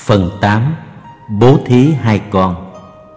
Phần 8. Bố thí hai con.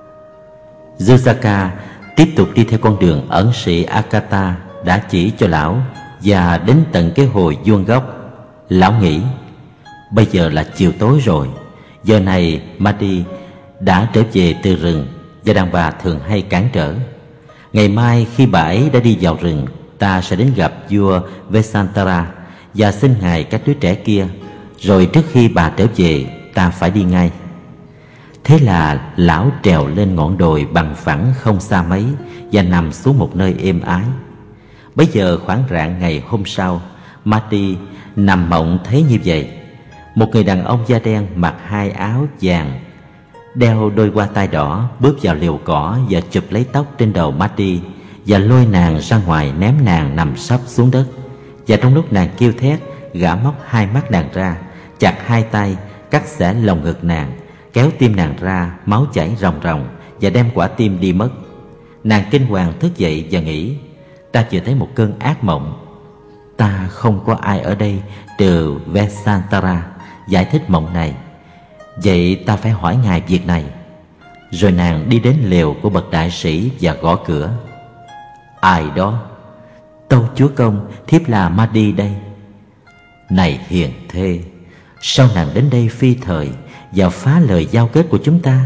Yusaka tiếp tục đi theo con đường ẩn sĩ Akata đã chỉ cho lão, và đến tận cái hồ vuông góc. Lão nghĩ, bây giờ là chiều tối rồi, giờ này Madi đã trở về từ rừng và đàn bà thường hay cản trở. Ngày mai khi bà ấy đã đi vào rừng, ta sẽ đến gặp vua Vesantara và xin ngài các đứa trẻ kia, rồi trước khi bà trở về ta phải đi ngay. Thế là lão trèo lên ngọn đồi bằng phẳng không xa mấy và nằm xuống một nơi êm ái. Bấy giờ khoảng rạng ngày hôm sau, Mati nằm mộng thấy như vậy. Một người đàn ông da đen mặc hai áo vàng, đeo đôi hoa tai đỏ, bước vào liều cỏ và chụp lấy tóc trên đầu Mati và lôi nàng ra ngoài, ném nàng nằm sấp xuống đất. Và trong lúc nàng kêu thét, gã móc hai mắt nàng ra, chặt hai tay, cắt xẻ lồng ngực nàng, kéo tim nàng ra, máu chảy ròng ròng và đem quả tim đi mất. Nàng kinh hoàng thức dậy và nghĩ, ta vừa thấy một cơn ác mộng. Ta không có ai ở đây trừ Vesantara giải thích mộng này, vậy ta phải hỏi ngài việc này. Rồi nàng đi đến lều của bậc đại sĩ và gõ cửa. Ai đó? Tâu chúa công, thiếp là Madi đây. Này hiền thê, sao nàng đến đây phi thời và phá lời giao kết của chúng ta?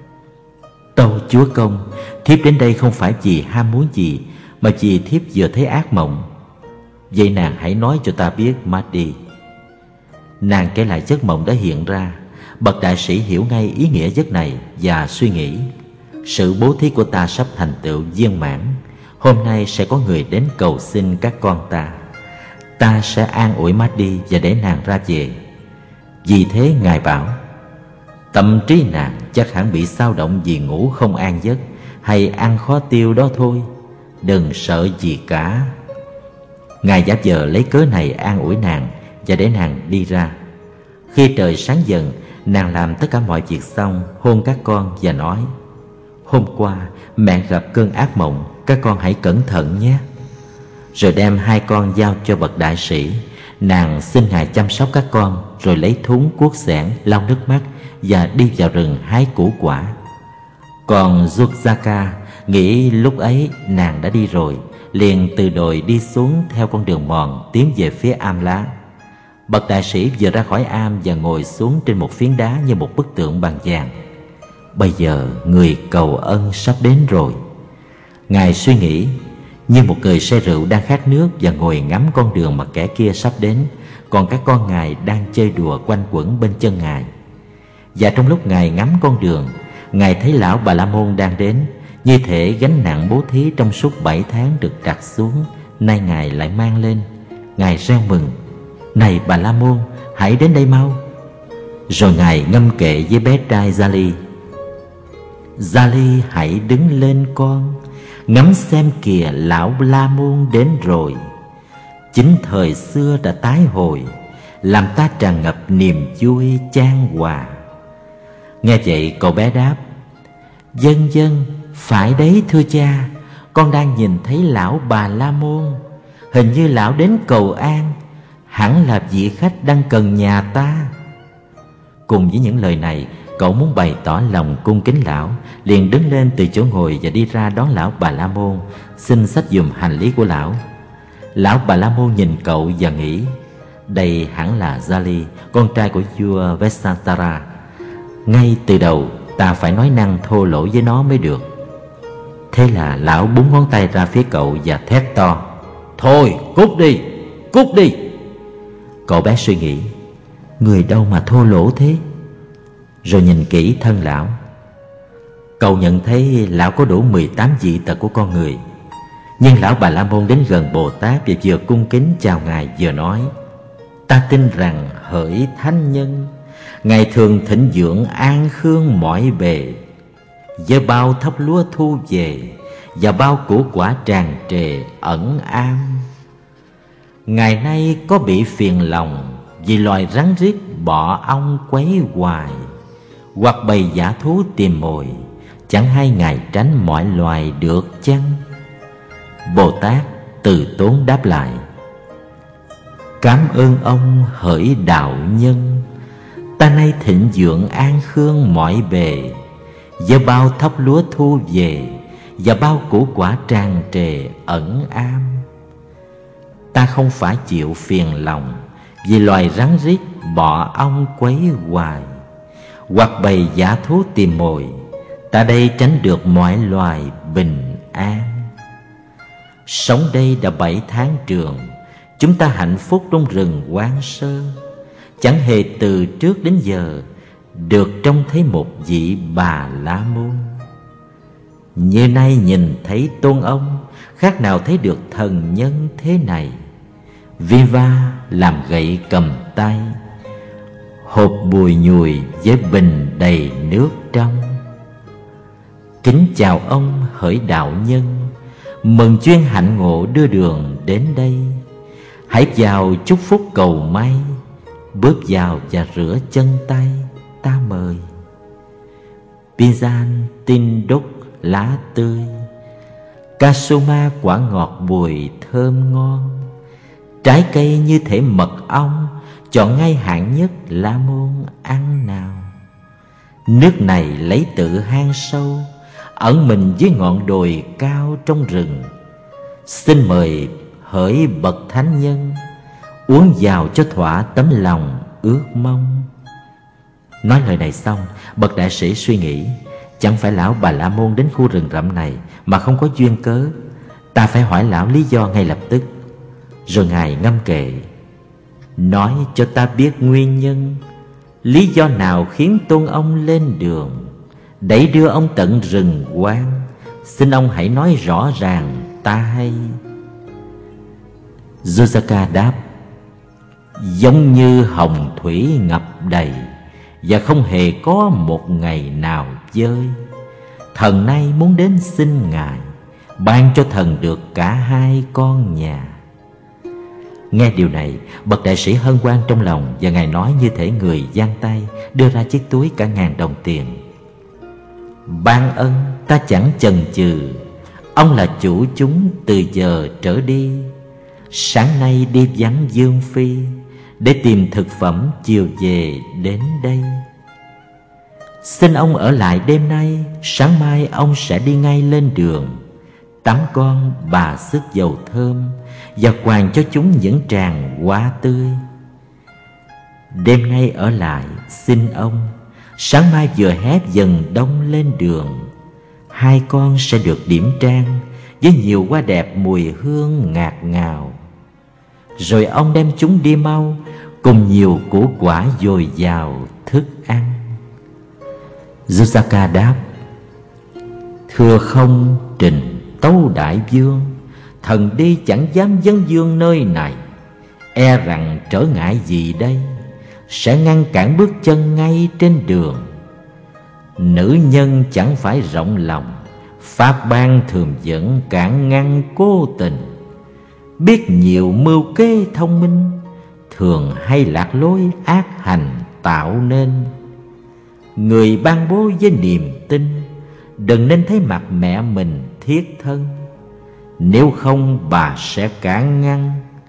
Tâu chúa công, thiếp đến đây không phải vì ham muốn gì, mà vì thiếp vừa thấy ác mộng. Vậy nàng hãy nói cho ta biết, Madi. Nàng kể lại giấc mộng đã hiện ra. Bậc đại sĩ hiểu ngay ý nghĩa giấc này và suy nghĩ, sự bố thí của ta sắp thành tựu viên mãn. Hôm nay sẽ có người đến cầu xin các con ta. Ta sẽ an ủi Madi và để nàng ra về. Vì thế ngài bảo, tâm trí nàng chắc hẳn bị xao động vì ngủ không an giấc hay ăn khó tiêu đó thôi. Đừng sợ gì cả. Ngài giả vờ lấy cớ này an ủi nàng và để nàng đi ra. Khi trời sáng dần, nàng làm tất cả mọi việc xong, hôn các con và nói, hôm qua mẹ gặp cơn ác mộng, các con hãy cẩn thận nhé. Rồi đem hai con giao cho bậc đại sĩ. Nàng xin ngài chăm sóc các con, rồi lấy thúng cuốc xẻng lau nước mắt và đi vào rừng hái củ quả. Còn Yusaka nghĩ lúc ấy nàng đã đi rồi, liền từ đồi đi xuống theo con đường mòn tiến về phía am lá. Bậc đại sĩ vừa ra khỏi am và ngồi xuống trên một phiến đá như một bức tượng bằng vàng. Bây giờ người cầu ân sắp đến rồi. Ngài suy nghĩ như một người say rượu đang khát nước và ngồi ngắm con đường mà kẻ kia sắp đến, còn các con ngài đang chơi đùa quanh quẩn bên chân ngài. Và trong lúc ngài ngắm con đường, ngài thấy lão Bà La Môn đang đến. Như thể gánh nặng bố thí trong suốt 7 tháng được đặt xuống, nay ngài lại mang lên. Ngài reo mừng, này Bà La Môn, hãy đến đây mau. Rồi ngài ngâm kệ với bé trai Jali. Jali, hãy đứng lên con, ngắm xem kìa, lão La Môn đến rồi. Chính thời xưa đã tái hồi, làm ta tràn ngập niềm vui chan hòa. Nghe vậy cậu bé đáp, vâng vâng, phải đấy thưa cha, con đang nhìn thấy lão Bà La Môn. Hình như lão đến cầu an, hẳn là vị khách đang cần nhà ta. Cùng với những lời này, cậu muốn bày tỏ lòng cung kính lão, liền đứng lên từ chỗ ngồi và đi ra đón lão Bà La Môn, xin xách giùm hành lý của lão. Lão Bà La Môn nhìn cậu và nghĩ, đây hẳn là Jali, con trai của vua Vesantara. Ngay từ đầu ta phải nói năng thô lỗ với nó mới được. Thế là lão búng ngón tay ra phía cậu và thét to, thôi cút đi, cút đi. Cậu bé suy nghĩ, người đâu mà thô lỗ thế? Rồi nhìn kỹ thân lão, cậu nhận thấy lão có đủ 18 dị tật của con người. Nhưng lão Bà La Môn đến gần Bồ Tát và vừa cung kính chào ngài vừa nói, ta tin rằng hỡi thánh nhân, ngài thường thịnh dưỡng an khương mọi bề, với bao thóc lúa thu về và bao củ quả tràn trề ẩn am. Ngày nay có bị phiền lòng vì loài rắn riết bọ ong quấy hoài, hoặc bầy dã thú tìm mồi, chẳng hay ngài tránh mọi loài được chăng? Bồ Tát từ tốn đáp lại, cảm ơn ông hỡi đạo nhân, Ta nay thịnh vượng an khương mọi bề, với bao thóc lúa thu về, và bao củ quả tràn trề ẩn am. Ta không phải chịu phiền lòng vì loài rắn rít bọ ong quấy hoài, hoặc bầy dã thú tìm mồi. Ta đây tránh được mọi loài bình an. Sống đây đã 7 tháng trường, chúng ta hạnh phúc trong rừng hoang sơ. Chẳng hề từ trước đến giờ được trông thấy một vị Bà La Môn. Như nay nhìn thấy tôn ông, khác nào thấy được thần nhân thế này. Viva làm gậy cầm tay, hộp bùi nhùi với bình đầy nước trong. Kính chào ông hỡi đạo nhân, mừng chuyên hạnh ngộ đưa đường đến đây. Hãy vào chúc phúc cầu may, bước vào và rửa chân tay ta mời. Pinzan tinh đúc lá tươi, Kasuma quả ngọt bùi thơm ngon. Trái cây như thể mật ong, chọn ngay hạng nhất La Môn ăn nào. Nước này lấy tự hang sâu, ẩn mình dưới ngọn đồi cao trong rừng. Xin mời hỡi bậc thánh nhân, uống vào cho thỏa tấm lòng ước mong. Nói lời này xong, bậc đại sĩ suy nghĩ, chẳng phải lão Bà La Môn đến khu rừng rậm này mà không có duyên cớ. Ta phải hỏi lão lý do ngay lập tức. Rồi ngài ngâm kệ: nói cho ta biết nguyên nhân, lý do nào khiến tôn ông lên đường, đẩy đưa ông tận rừng hoang. Xin ông hãy nói rõ ràng ta hay. Josaka đáp: giống như hồng thủy ngập đầy, và không hề có một ngày nào dơi. Thần nay muốn đến xin ngài ban cho thần được cả 2 con nhà. Nghe điều này, bậc đại sĩ hân hoan trong lòng, và ngài nói như thể người giang tay đưa ra chiếc túi cả 1000 đồng tiền. Ban ân ta chẳng chần chừ, ông là chủ chúng từ giờ trở đi. Sáng nay đi vắng Dương Phi, để tìm thực phẩm chiều về đến đây. Xin ông ở lại đêm nay, sáng mai ông sẽ đi ngay lên đường. Tắm con bà sức dầu thơm, và quàng cho chúng những tràng hoa tươi. Đêm nay ở lại xin ông, sáng mai vừa hé dần đông lên đường. 2 con sẽ được điểm trang với nhiều hoa đẹp mùi hương ngạt ngào. Rồi ông đem chúng đi mau, cùng nhiều củ quả dồi dào thức ăn. Josaka đáp: thưa không trình tấu đại vương, thần đi chẳng dám vấn vương nơi này. E rằng trở ngại gì đây, sẽ ngăn cản bước chân ngay trên đường. Nữ nhân chẳng phải rộng lòng, pháp ban thường dẫn cản ngăn cố tình. Biết nhiều mưu kế thông minh, thường hay lạc lối ác hành tạo nên. Người ban bố với niềm tin, đừng nên thấy mặt mẹ mình thiết thân. Nếu không bà sẽ cản ngăn.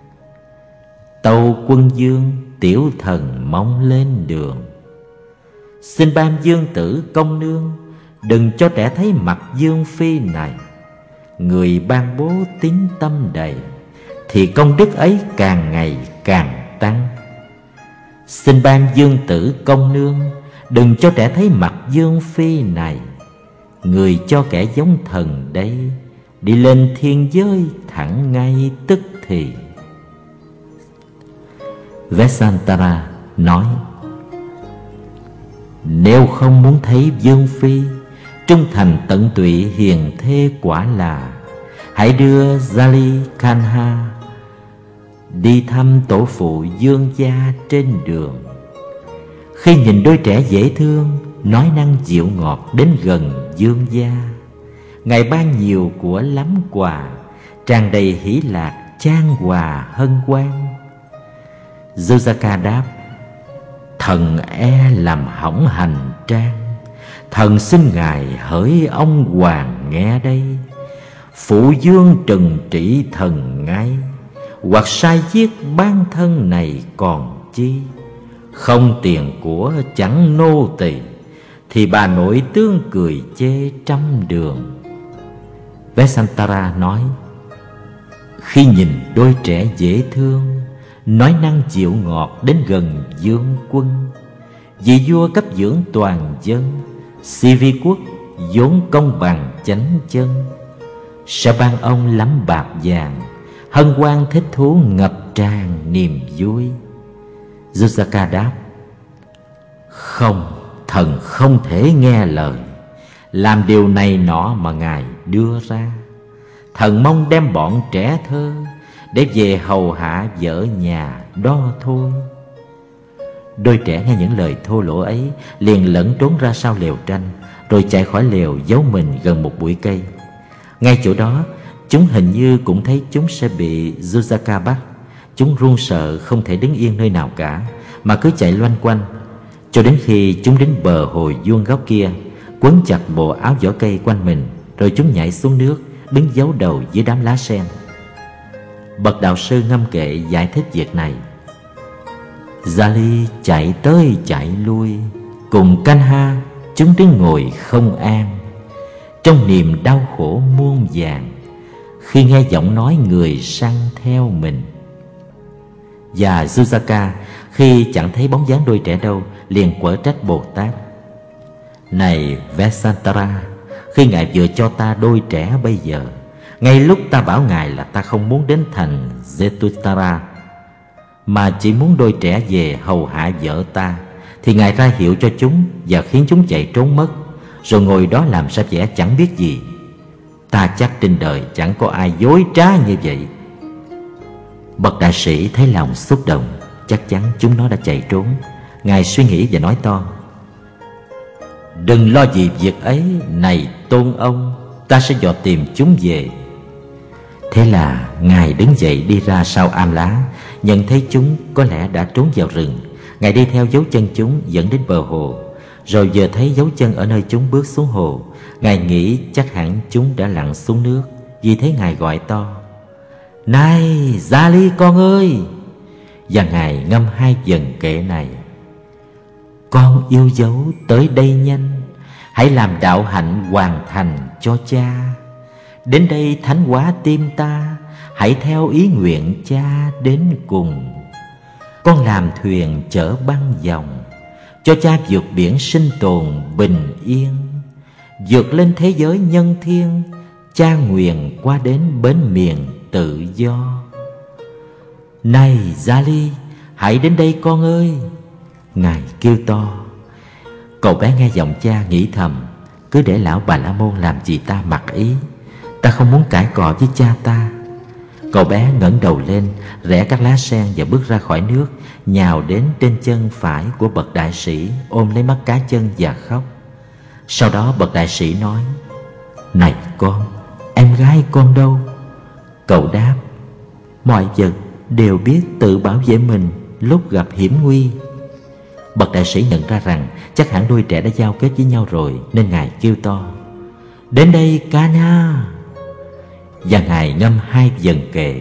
Tâu quân vương tiểu thần mong lên đường. Xin ban dương tử công nương, đừng cho trẻ thấy mặt Dương Phi này. Người ban bố tín tâm đầy, thì công đức ấy càng ngày càng tăng. Xin ban dương tử công nương, đừng cho trẻ thấy mặt Dương Phi này. Người cho kẻ giống thần đây, đi lên thiên giới thẳng ngay tức thì. Vesantara nói: nếu không muốn thấy Dương Phi, trung thành tận tụy hiền thê quả là, hãy đưa Jali Kanha đi thăm tổ phụ Dương gia trên đường. Khi nhìn đôi trẻ dễ thương, nói năng dịu ngọt đến gần Dương gia, ngài ban nhiều của lắm quà, tràn đầy hỷ lạc chan hòa hân hoan. Josaka đáp: thần e làm hỏng hành trang. Thần xin ngài hỡi ông hoàng nghe đây, phụ dương trừng trị thần ngay, hoặc sai giết ban thân này còn chi. không tiền của chẳng nô tỳ, thì bà nội tương cười chê trăm đường. Vesantara nói: khi nhìn đôi trẻ dễ thương, nói năng dịu ngọt đến gần vương quân, vị vua cấp dưỡng toàn dân, si vi quốc vốn công bằng chánh chân, sẽ ban ông lắm bạc vàng, hân hoan thích thú ngập tràn niềm vui. Jusaka đáp: không, thần không thể nghe lời làm điều này nọ mà ngài đưa ra. Thần mong đem bọn trẻ thơ để về hầu hạ vợ nhà đó thôi. Đôi trẻ nghe những lời thô lỗ ấy liền lẫn trốn ra sau lều tranh, rồi chạy khỏi lều giấu mình gần một bụi cây. Ngay chỗ đó, chúng hình như cũng thấy chúng sẽ bị Jusaka bắt. Chúng run sợ không thể đứng yên nơi nào cả, mà cứ chạy loanh quanh cho đến khi chúng đến bờ hồ vuông góc kia, quấn chặt bộ áo vỏ cây quanh mình, rồi chúng nhảy xuống nước, đứng giấu đầu dưới đám lá sen. Bậc đạo sư ngâm kệ giải thích việc này: Jali chạy tới chạy lui, cùng Kanha chúng đứng ngồi không an, trong niềm đau khổ muôn vàn, khi nghe giọng nói người săn theo mình. Và Jusaka khi chẳng thấy bóng dáng đôi trẻ đâu, liền quở trách Bồ Tát: này Vesantara, khi ngài vừa cho ta đôi trẻ bây giờ, ngay lúc ta bảo ngài là ta không muốn đến thành Zetutara, mà chỉ muốn đôi trẻ về hầu hạ vợ ta, thì ngài ra hiệu cho chúng và khiến chúng chạy trốn mất, rồi ngồi đó làm ra vẻ chẳng biết gì. Ta chắc trên đời chẳng có ai dối trá như vậy. Bậc đại sĩ thấy lòng xúc động, chắc chắn chúng nó đã chạy trốn. Ngài suy nghĩ và nói to: đừng lo gì việc ấy, này tôn ông, ta sẽ dò tìm chúng về. Thế là Ngài đứng dậy đi ra sau am lá, nhận thấy chúng có lẽ đã trốn vào rừng. Ngài đi theo dấu chân chúng dẫn đến bờ hồ, rồi vừa thấy dấu chân ở nơi chúng bước xuống hồ, Ngài nghĩ chắc hẳn chúng đã lặn xuống nước. Vì thế Ngài gọi to: này Jali con ơi! Và Ngài ngâm hai vần kệ này: con yêu dấu tới đây nhanh, hãy làm đạo hạnh hoàn thành cho cha. Đến đây thánh hóa tim ta, hãy theo ý nguyện cha đến cùng. Con làm thuyền chở băng dòng, cho cha vượt biển sinh tồn bình yên. Vượt lên thế giới nhân thiên, cha nguyện qua đến bến miền tự do. Này Jali, hãy đến đây con ơi! Ngài kêu to. Cậu bé nghe giọng cha nghĩ thầm: cứ để lão Bà La Môn làm gì ta mặc ý, ta không muốn cãi cọ với cha ta. Cậu bé ngẩng đầu lên, rẽ các lá sen và bước ra khỏi nước, nhào đến trên chân phải của bậc đại sĩ, ôm lấy mắt cá chân và khóc. Sau đó bậc đại sĩ nói: này con, em gái con đâu? Cậu đáp: mọi vật đều biết tự bảo vệ mình lúc gặp hiểm nguy. Bậc đại sĩ nhận ra rằng chắc hẳn đôi trẻ đã giao kết với nhau rồi, nên Ngài kêu to: đến đây Kanha! Và Ngài ngâm hai vần kệ: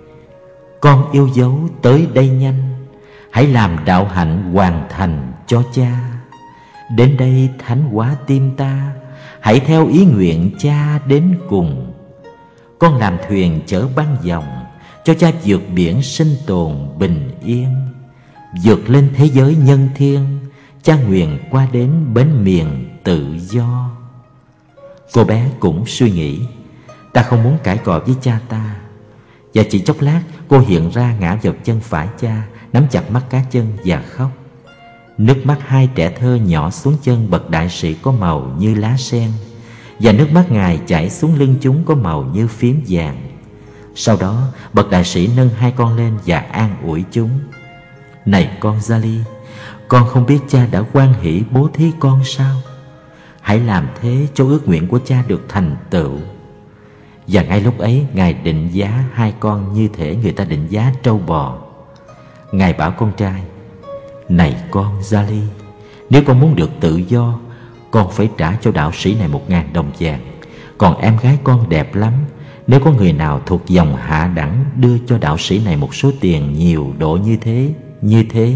con yêu dấu tới đây nhanh, hãy làm đạo hạnh hoàn thành cho cha. Đến đây thánh hóa tim ta, hãy theo ý nguyện cha đến cùng. Con làm thuyền chở băng dòng, cho cha vượt biển sinh tồn bình yên. Vượt lên thế giới nhân thiên, cha nguyện qua đến bến miền tự do. Cô bé cũng suy nghĩ: ta không muốn cãi cọ với cha ta. Và chỉ chốc lát, cô hiện ra ngã vào chân phải cha, nắm chặt mắt cá chân và khóc. Nước mắt hai trẻ thơ nhỏ xuống chân bậc đại sĩ có màu như lá sen, và nước mắt Ngài chảy xuống lưng chúng có màu như phím vàng. Sau đó bậc đại sĩ nâng hai con lên và an ủi chúng: này con Jali, con không biết cha đã hoan hỷ bố thí con sao? Hãy làm thế cho ước nguyện của cha được thành tựu. Và ngay lúc ấy Ngài định giá hai con như thể người ta định giá trâu bò. Ngài bảo con trai: này con Jali, nếu con muốn được tự do, con phải trả cho đạo sĩ này 1.000 đồng vàng. Còn em gái con đẹp lắm, nếu có người nào thuộc dòng hạ đẳng đưa cho đạo sĩ này một số tiền nhiều độ như thế,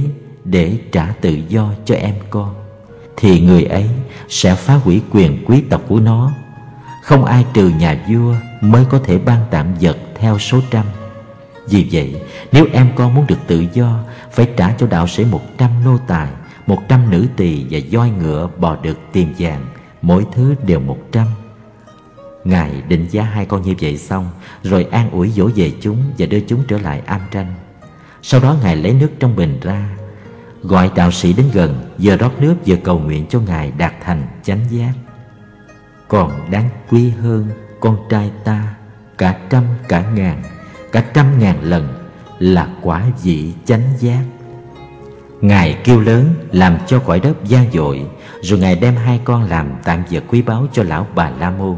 để trả tự do cho em con, thì người ấy sẽ phá hủy quyền quý tộc của nó. Không ai trừ nhà vua mới có thể ban tạm vật theo số trăm. Vì vậy, nếu em con muốn được tự do, phải trả cho đạo sĩ 100 nô tài, 100 nữ tỳ và voi ngựa bò đực tiền vàng, mỗi thứ đều 100. Ngài định giá hai con như vậy xong, rồi an ủi dỗ về chúng và đưa chúng trở lại am tranh. Sau đó Ngài lấy nước trong bình ra, gọi đạo sĩ đến gần, vừa rót nước vừa cầu nguyện cho Ngài đạt thành chánh giác. Còn đáng quý hơn con trai ta cả trăm cả ngàn, cả trăm ngàn lần là quả vị chánh giác. Ngài kêu lớn làm cho cõi đất vang dội, rồi Ngài đem hai con làm tạm vật quý báu cho lão Bà La Môn.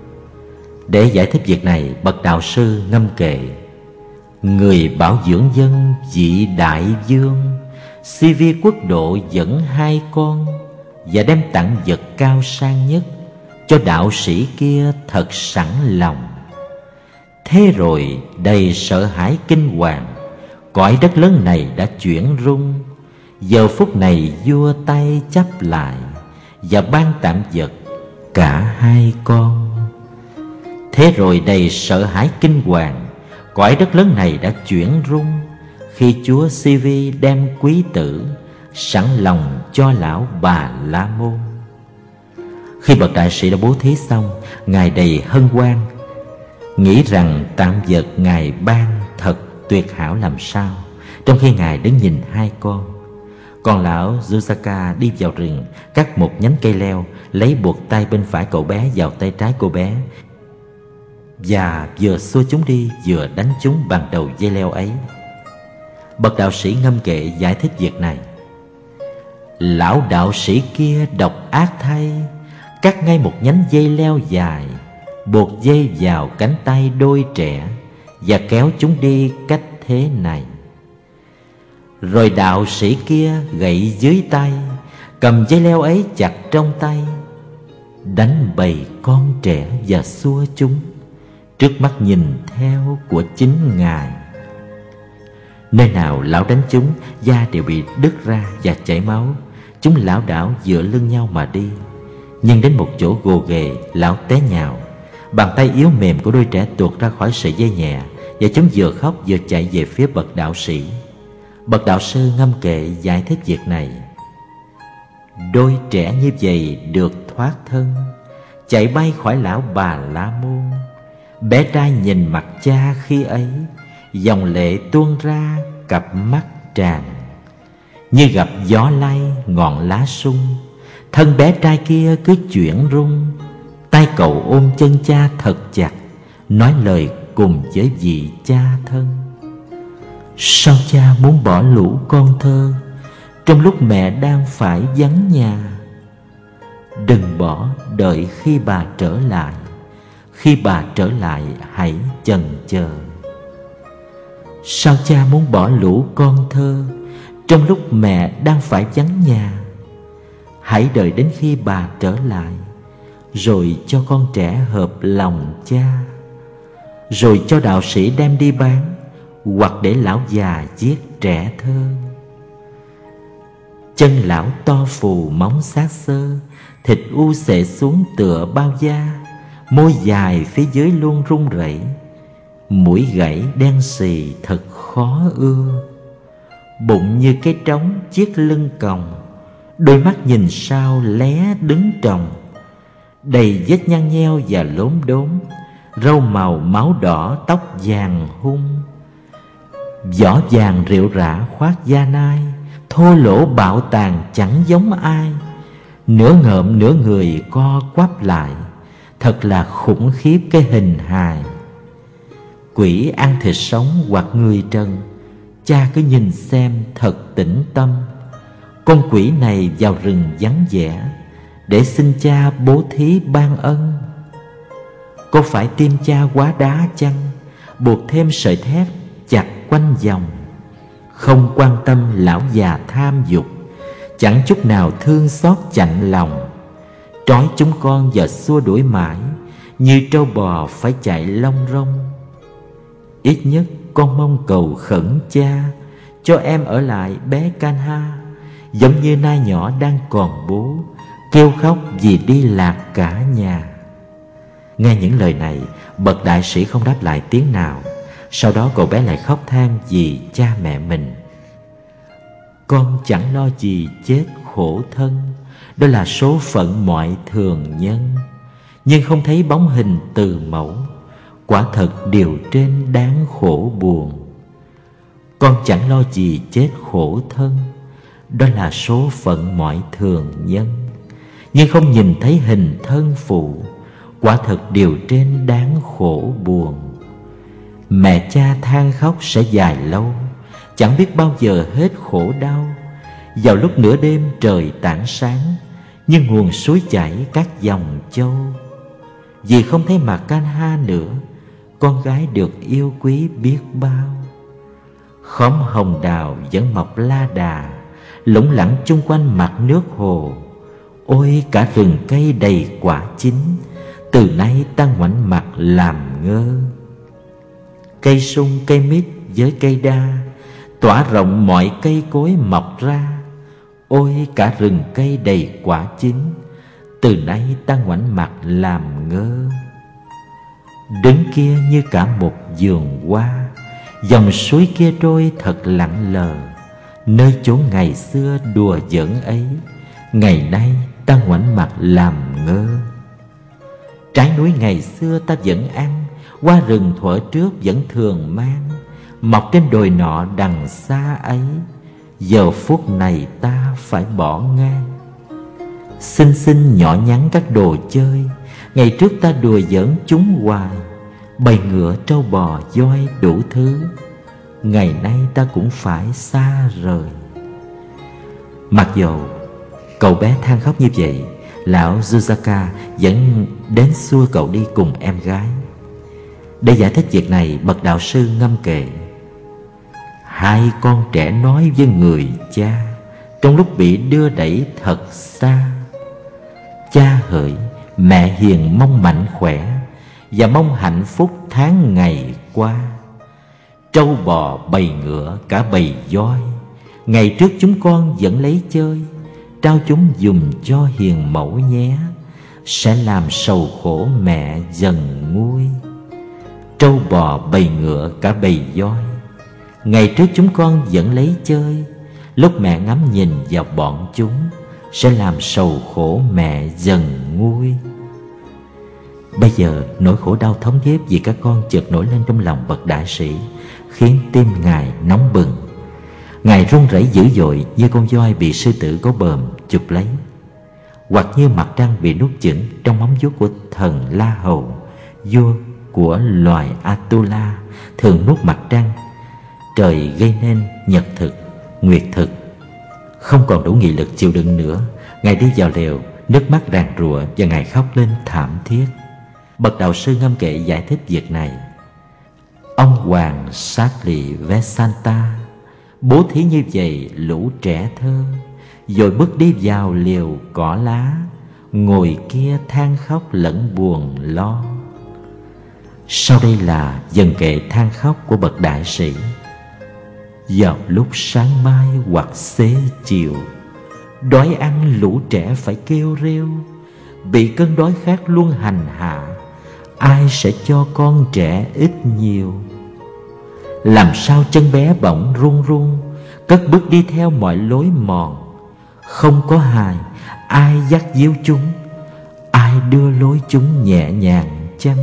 Để giải thích việc này, bậc đạo sư ngâm kệ: người bảo dưỡng dân vị đại vương, si vi quốc độ dẫn hai con, và đem tặng vật cao sang nhất cho đạo sĩ kia thật sẵn lòng. Thế rồi đầy sợ hãi kinh hoàng, cõi đất lớn này đã chuyển rung. Giờ phút này vua tay chắp lại và ban tạm vật cả hai con. Thế rồi đầy sợ hãi kinh hoàng, cõi đất lớn này đã chuyển rung, khi chúa Si Vi đem quý tử sẵn lòng cho lão Bà La Môn. Khi bậc đại sĩ đã bố thí xong, Ngài đầy hân hoan, nghĩ rằng tạm vật Ngài ban thật tuyệt hảo làm sao, trong khi Ngài đứng nhìn hai con. Còn lão Jusaka đi vào rừng, cắt một nhánh cây leo, lấy buộc tay bên phải cậu bé vào tay trái cô bé, và vừa xua chúng đi vừa đánh chúng bằng đầu dây leo ấy. Bậc đạo sĩ ngâm kệ giải thích việc này: lão đạo sĩ kia độc ác thay, cắt ngay một nhánh dây leo dài, buộc dây vào cánh tay đôi trẻ và kéo chúng đi cách thế này. Rồi đạo sĩ kia gậy dưới tay, cầm dây leo ấy chặt trong tay, đánh bầy con trẻ và xua chúng, trước mắt nhìn theo của chính Ngài. Nơi nào lão đánh chúng, da đều bị đứt ra và chảy máu. Chúng lảo đảo dựa lưng nhau mà đi. Nhưng đến một chỗ gồ ghề, lão té nhào. Bàn tay yếu mềm của đôi trẻ tuột ra khỏi sợi dây nhẹ, và chúng vừa khóc vừa chạy về phía bậc đạo sĩ. Bậc đạo sư ngâm kệ giải thích việc này: đôi trẻ như vậy được thoát thân, chạy bay khỏi lão Bà La Môn. Bé trai nhìn mặt cha khi ấy, dòng lệ tuôn ra cặp mắt tràn. Như gặp gió lay ngọn lá sung, thân bé trai kia cứ chuyển rung. Tay cậu ôm chân cha thật chặt, nói lời cùng với vị cha thân: sao cha muốn bỏ lũ con thơ, trong lúc mẹ đang phải vắng nhà? Đừng bỏ, đợi khi bà trở lại. Khi bà trở lại hãy chần chờ. Sao cha muốn bỏ lũ con thơ, trong lúc mẹ đang phải vắng nhà? Hãy đợi đến khi bà trở lại, rồi cho con trẻ hợp lòng cha, rồi cho đạo sĩ đem đi bán, hoặc để lão già giết trẻ thơ. Chân lão to phù móng xác xơ, thịt u xệ xuống tựa bao da, môi dài phía dưới luôn run rẩy, mũi gãy đen xì thật khó ưa. Bụng như cái trống chiếc lưng còng, đôi mắt nhìn sao lé đứng trồng. Đầy vết nhăn nheo và lốm đốm, râu màu máu đỏ tóc vàng hung. Vỏ vàng rệu rã khoác da nai, thô lỗ bạo tàn chẳng giống ai. Nửa ngợm nửa người co quắp lại, thật là khủng khiếp cái hình hài. Quỷ ăn thịt sống hoặc người trần, cha cứ nhìn xem thật tĩnh tâm. Con quỷ này vào rừng vắng vẻ, để xin cha bố thí ban ân. Có phải tim cha quá đá chăng, buộc thêm sợi thép chặt quanh vòng? Không quan tâm lão già tham dục, chẳng chút nào thương xót chạnh lòng. Trói chúng con và xua đuổi mãi, như trâu bò phải chạy long rong. Ít nhất con mong cầu khẩn cha, cho em ở lại bé Kanha, giống như nai nhỏ đang còn bú, kêu khóc vì đi lạc cả nhà. Nghe những lời này, bậc đại sĩ không đáp lại tiếng nào. Sau đó cậu bé lại khóc than vì cha mẹ mình. Con chẳng lo gì chết khổ thân, đó là số phận mọi thường nhân. Nhưng không thấy bóng hình từ mẫu, quả thật điều trên đáng khổ buồn. Con chẳng lo gì chết khổ thân, đó là số phận mọi thường nhân. Nhưng không nhìn thấy hình thân phụ, quả thật điều trên đáng khổ buồn. Mẹ cha than khóc sẽ dài lâu, chẳng biết bao giờ hết khổ đau. Vào lúc nửa đêm trời tảng sáng, như nguồn suối chảy các dòng châu. Vì không thấy mặt Kanha nữa, con gái được yêu quý biết bao. Khóm hồng đào vẫn mọc la đà, lủng lẳng chung quanh mặt nước hồ. Ôi cả rừng cây đầy quả chín, từ nay ta ngoảnh mặt làm ngơ. Cây sung cây mít với cây đa, tỏa rộng mọi cây cối mọc ra. Ôi cả rừng cây đầy quả chín, từ nay ta ngoảnh mặt làm ngơ. Đứng kia như cả một vườn hoa, dòng suối kia trôi thật lặng lờ. Nơi chốn ngày xưa đùa giỡn ấy, ngày nay ta ngoảnh mặt làm ngơ. Trái núi ngày xưa ta vẫn ăn, hoa rừng thuở trước vẫn thường mang. Mọc trên đồi nọ đằng xa ấy, giờ phút này ta phải bỏ ngang. Xinh xinh nhỏ nhắn các đồ chơi, ngày trước ta đùa giỡn chúng hoài. Bầy ngựa trâu bò voi đủ thứ, ngày nay ta cũng phải xa rời. Mặc dầu cậu bé than khóc như vậy, lão Yuzaka vẫn đến xua cậu đi cùng em gái. Để giải thích việc này, bậc đạo sư ngâm kệ: hai con trẻ nói với người cha, trong lúc bị đưa đẩy thật xa. Cha hỡi, mẹ hiền mong mạnh khỏe, và mong hạnh phúc tháng ngày qua. Trâu bò bầy ngựa cả bầy voi, ngày trước chúng con vẫn lấy chơi, trao chúng dùm cho hiền mẫu nhé, sẽ làm sầu khổ mẹ dần nguôi. Trâu bò bầy ngựa cả bầy voi, ngày trước chúng con vẫn lấy chơi, lúc mẹ ngắm nhìn vào bọn chúng, sẽ làm sầu khổ mẹ dần nguôi. Bây giờ nỗi khổ đau thống thiết vì các con chợt nổi lên trong lòng bậc đại sĩ, khiến tim Ngài nóng bừng. Ngài run rẩy dữ dội như con voi bị sư tử có bờm chụp lấy, hoặc như mặt trăng bị nuốt chửng trong móng vuốt của thần La Hầu, vua của loài Atula thường nuốt mặt trăng. Trời gây nên nhật thực, nguyệt thực. Không còn đủ nghị lực chịu đựng nữa, Ngài đi vào lều, nước mắt ràn rụa và Ngài khóc lên thảm thiết. Bậc đạo sư ngâm kệ giải thích việc này: ông hoàng sát lì Vesanta bố thí như vậy lũ trẻ thơ, rồi bước đi vào liều cỏ lá, ngồi kia than khóc lẫn buồn lo. Sau đây là dần kệ than khóc của bậc đại sĩ: vào lúc sáng mai hoặc xế chiều, đói ăn lũ trẻ phải kêu rêu, bị cơn đói khát luôn hành hạ, ai sẽ cho con trẻ ít nhiều. Làm sao chân bé bỗng run run, cất bước đi theo mọi lối mòn. Không có hài, ai dắt díu chúng, ai đưa lối chúng nhẹ nhàng chăng?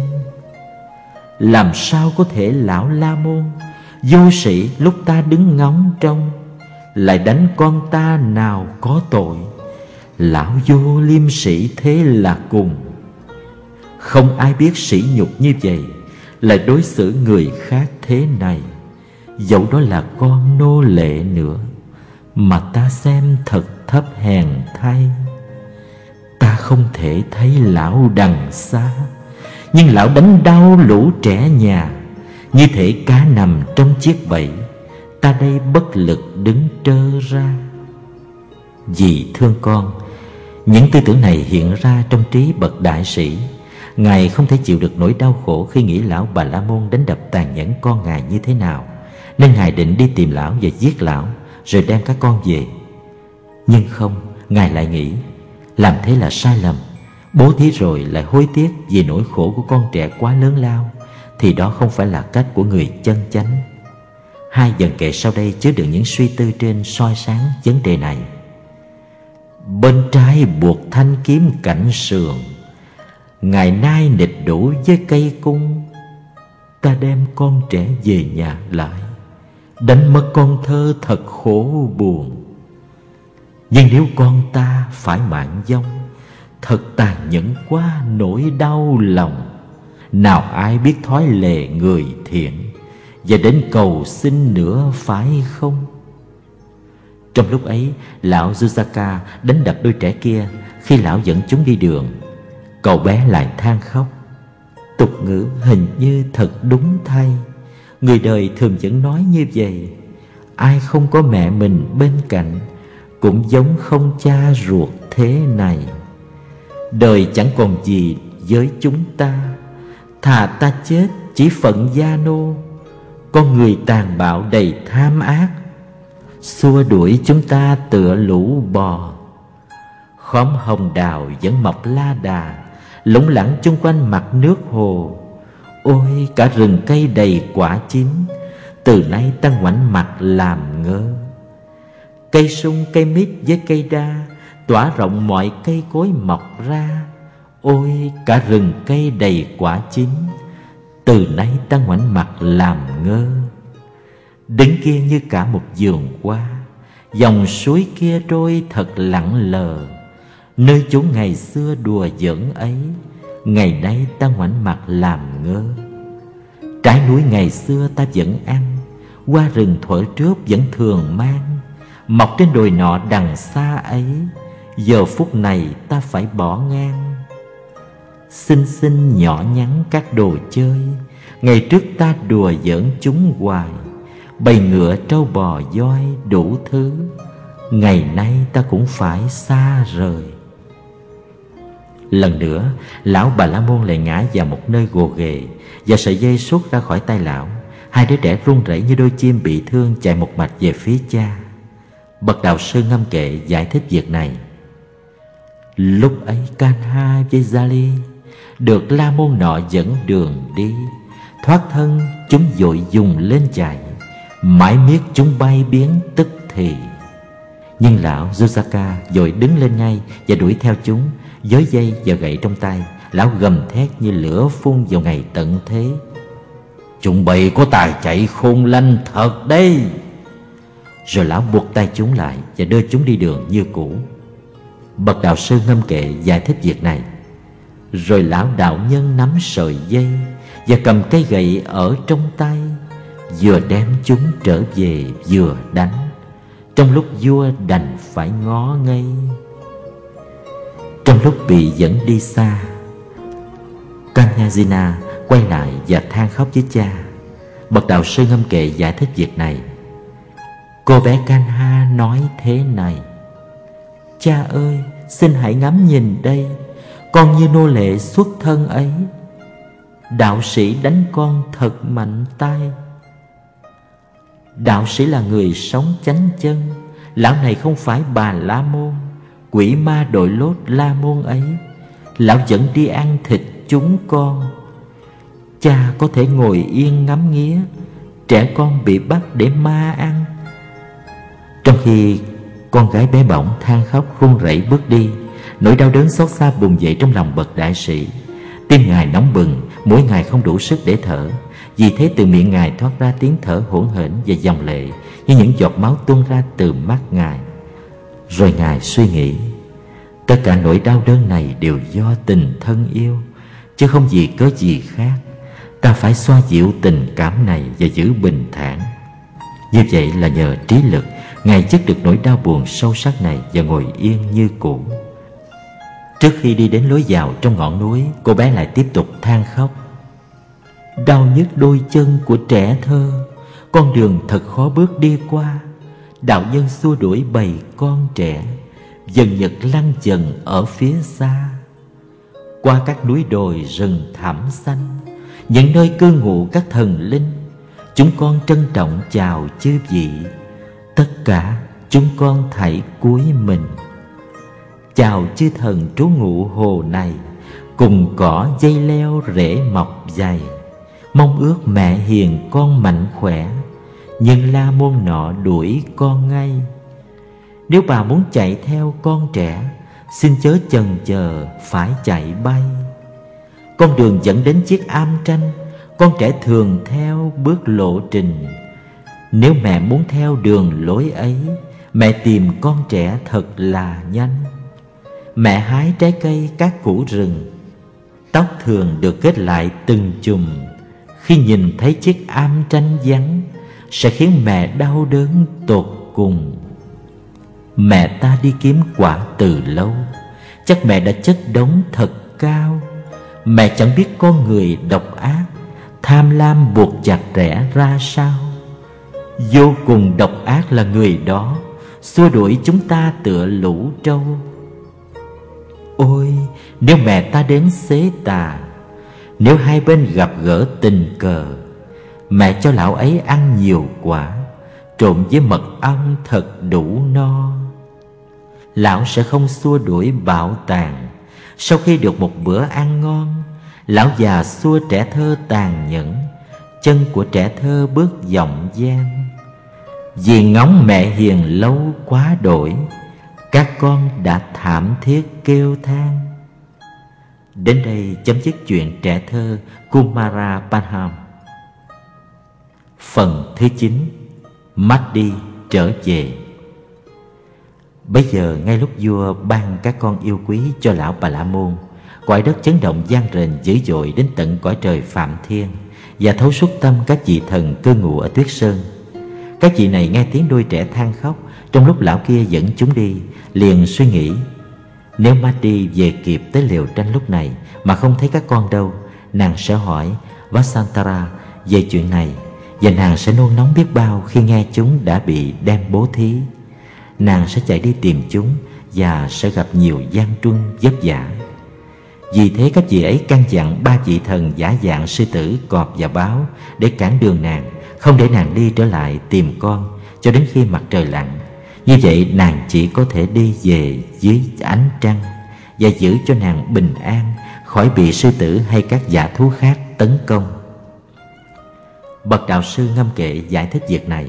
Làm sao có thể lão La Môn vô sĩ lúc ta đứng ngóng trông, lại đánh con ta nào có tội? Lão vô liêm sĩ thế là cùng. Không ai biết sỉ nhục như vậy, lại đối xử người khác thế này. Dẫu đó là con nô lệ nữa, mà ta xem thật thấp hèn thay. Ta không thể thấy lão đằng xa, nhưng lão đánh đau lũ trẻ nhà, như thể cá nằm trong chiếc bẫy. Ta đây bất lực đứng trơ ra. Vì thương con, những tư tưởng này hiện ra trong trí bậc đại sĩ. Ngài không thể chịu được nỗi đau khổ khi nghĩ lão Bà La Môn đánh đập tàn nhẫn con Ngài như thế nào, nên Ngài định đi tìm lão và giết lão, rồi đem các con về. Nhưng không, Ngài lại nghĩ làm thế là sai lầm. Bố thí rồi lại hối tiếc vì nỗi khổ của con trẻ quá lớn lao, thì đó không phải là cách của người chân chánh. Hai dần kệ sau đây chứa đựng những suy tư trên soi sáng vấn đề này. Bên trái buộc thanh kiếm cạnh sườn, ngày nay nịch đủ với cây cung. Ta đem con trẻ về nhà lại, đánh mất con thơ thật khổ buồn. Nhưng nếu con ta phải mạng vong, thật tàn nhẫn quá nỗi đau lòng. Nào ai biết thói lệ người thiện, và đến cầu xin nữa phải không? Trong lúc ấy, lão Yusaka đánh đập đôi trẻ kia khi lão dẫn chúng đi đường. Cậu bé lại than khóc. Tục ngữ hình như thật đúng thay. Người đời thường vẫn nói như vậy. Ai không có mẹ mình bên cạnh cũng giống không cha ruột thế này. Đời chẳng còn gì với chúng ta, thà ta chết chỉ phận gia nô. Con người tàn bạo đầy tham ác, xua đuổi chúng ta tựa lũ bò. Khóm hồng đào vẫn mọc la đà, lủng lẳng chung quanh mặt nước hồ. Ôi cả rừng cây đầy quả chín, từ nay ta ngoảnh mặt làm ngơ. Cây sung cây mít với cây đa tỏa rộng mọi cây cối mọc ra. Ôi cả rừng cây đầy quả chín, từ nay ta ngoảnh mặt làm ngơ. Đứng kia như cả một vườn hoa, dòng suối kia trôi thật lặng lờ. Nơi chốn ngày xưa đùa giỡn ấy, ngày nay ta ngoảnh mặt làm ngơ. Trái núi ngày xưa ta vẫn ăn, hoa rừng thuở trước vẫn thường mang. Mọc trên đồi nọ đằng xa ấy, giờ phút này ta phải bỏ ngang. Xinh xinh nhỏ nhắn các đồ chơi, ngày trước ta đùa giỡn chúng hoài. Bầy ngựa trâu bò voi đủ thứ, ngày nay ta cũng phải xa rời. Lần nữa, lão Bà La Môn lại ngã vào một nơi gồ ghề, và sợi dây xuất ra khỏi tay lão. Hai đứa trẻ run rẩy như đôi chim bị thương chạy một mạch về phía cha. Bậc đạo sư Ngâm Kệ giải thích việc này. Lúc ấy Kanha với Jali được La Môn nọ dẫn đường đi, thoát thân chúng vội dùng lên chạy, mãi miết chúng bay biến tức thì. Nhưng lão Yusaka vội đứng lên ngay và đuổi theo chúng, với dây và gậy trong tay. Lão gầm thét như lửa phun vào ngày tận thế. Chúng bầy có tài chạy khôn lanh thật đấy. Rồi lão buộc tay chúng lại và đưa chúng đi đường như cũ. Bậc đạo sư Ngâm Kệ giải thích việc này. Rồi lão đạo nhân nắm sợi dây và cầm cây gậy ở trong tay, vừa đem chúng trở về vừa đánh. Trong lúc vua đành phải ngó ngây. Trong lúc bị dẫn đi xa, Kanyajina quay lại và than khóc với cha. Bậc đạo sư Ngâm Kệ giải thích việc này. Cô bé Kanha nói thế này: Cha ơi, xin hãy ngắm nhìn đây, con như nô lệ xuất thân ấy. Đạo sĩ đánh con thật mạnh tay. Đạo sĩ là người sống chánh chân. Lão này không phải Bà La Môn, quỷ ma đội lốt La Môn ấy. Lão vẫn đi ăn thịt chúng con. Cha có thể ngồi yên ngắm nghía trẻ con bị bắt để ma ăn. Trong khi con gái bé bỏng than khóc run rẩy bước đi, nỗi đau đớn xót xa bùng dậy trong lòng bậc đại sĩ. Tim ngài nóng bừng, mỗi ngày không đủ sức để thở. Vì thế từ miệng ngài thoát ra tiếng thở hỗn hển và dòng lệ như những giọt máu tuôn ra từ mắt ngài. Rồi ngài suy nghĩ, tất cả nỗi đau đớn này đều do tình thân yêu, chứ không vì cớ gì khác. Ta phải xoa dịu tình cảm này và giữ bình thản. Như vậy là nhờ trí lực, ngài dứt được nỗi đau buồn sâu sắc này và ngồi yên như cũ. Trước khi đi đến lối vào trong ngọn núi, cô bé lại tiếp tục than khóc. Đau nhức đôi chân của trẻ thơ, con đường thật khó bước đi qua. Đạo nhân xua đuổi bầy con trẻ, dần nhật lăn dần ở phía xa. Qua các núi đồi rừng thẳm xanh, những nơi cư ngụ các thần linh, chúng con trân trọng chào chư vị. Tất cả chúng con thảy cúi mình. Chào chư thần trú ngụ hồ này, cùng cỏ dây leo rễ mọc dày. Mong ước mẹ hiền con mạnh khỏe, nhưng la môn nọ đuổi con ngay. Nếu bà muốn chạy theo con trẻ, xin chớ chần chờ phải chạy bay. Con đường dẫn đến chiếc am tranh, con trẻ thường theo bước lộ trình. Nếu mẹ muốn theo đường lối ấy, mẹ tìm con trẻ thật là nhanh. Mẹ hái trái cây các củ rừng, tóc thường được kết lại từng chùm. Khi nhìn thấy chiếc am tranh vắng, sẽ khiến mẹ đau đớn tột cùng. Mẹ ta đi kiếm quả từ lâu, chắc mẹ đã chất đống thật cao. Mẹ chẳng biết con người độc ác, tham lam buộc chặt rẽ ra sao. Vô cùng độc ác là người đó, xua đuổi chúng ta tựa lũ trâu. Ôi, nếu mẹ ta đến xế tà, nếu hai bên gặp gỡ tình cờ, mẹ cho lão ấy ăn nhiều quả, trộn với mật ong thật đủ no. Lão sẽ không xua đuổi bạo tàn. Sau khi được một bữa ăn ngon, lão già xua trẻ thơ tàn nhẫn. Chân của trẻ thơ bước vọng gian. Vì ngóng mẹ hiền lâu quá đổi, các con đã thảm thiết kêu than. Đến đây chấm dứt chuyện trẻ thơ Kumara Panham. Phần thứ 9, Mahdi trở về. Bây giờ ngay lúc vua ban các con yêu quý cho lão Bà La Môn, cõi đất chấn động vang rền dữ dội đến tận cõi trời Phạm Thiên, và thấu suốt tâm các vị thần cư ngụ ở Tuyết Sơn. Các vị này nghe tiếng đôi trẻ than khóc trong lúc lão kia dẫn chúng đi, liền suy nghĩ: nếu Mahdi về kịp tới lều tranh lúc này mà không thấy các con đâu, nàng sẽ hỏi Vasantara về chuyện này, và nàng sẽ nôn nóng biết bao khi nghe chúng đã bị đem bố thí. Nàng sẽ chạy đi tìm chúng và sẽ gặp nhiều gian truân vất vả. Vì thế các vị ấy căn dặn 3 vị thần giả dạng sư tử, cọp và báo để cản đường nàng, không để nàng đi trở lại tìm con cho đến khi mặt trời lặn. Như vậy nàng chỉ có thể đi về dưới ánh trăng, và giữ cho nàng bình an khỏi bị sư tử hay các dã thú khác tấn công. Bậc đạo sư ngâm kệ giải thích việc này: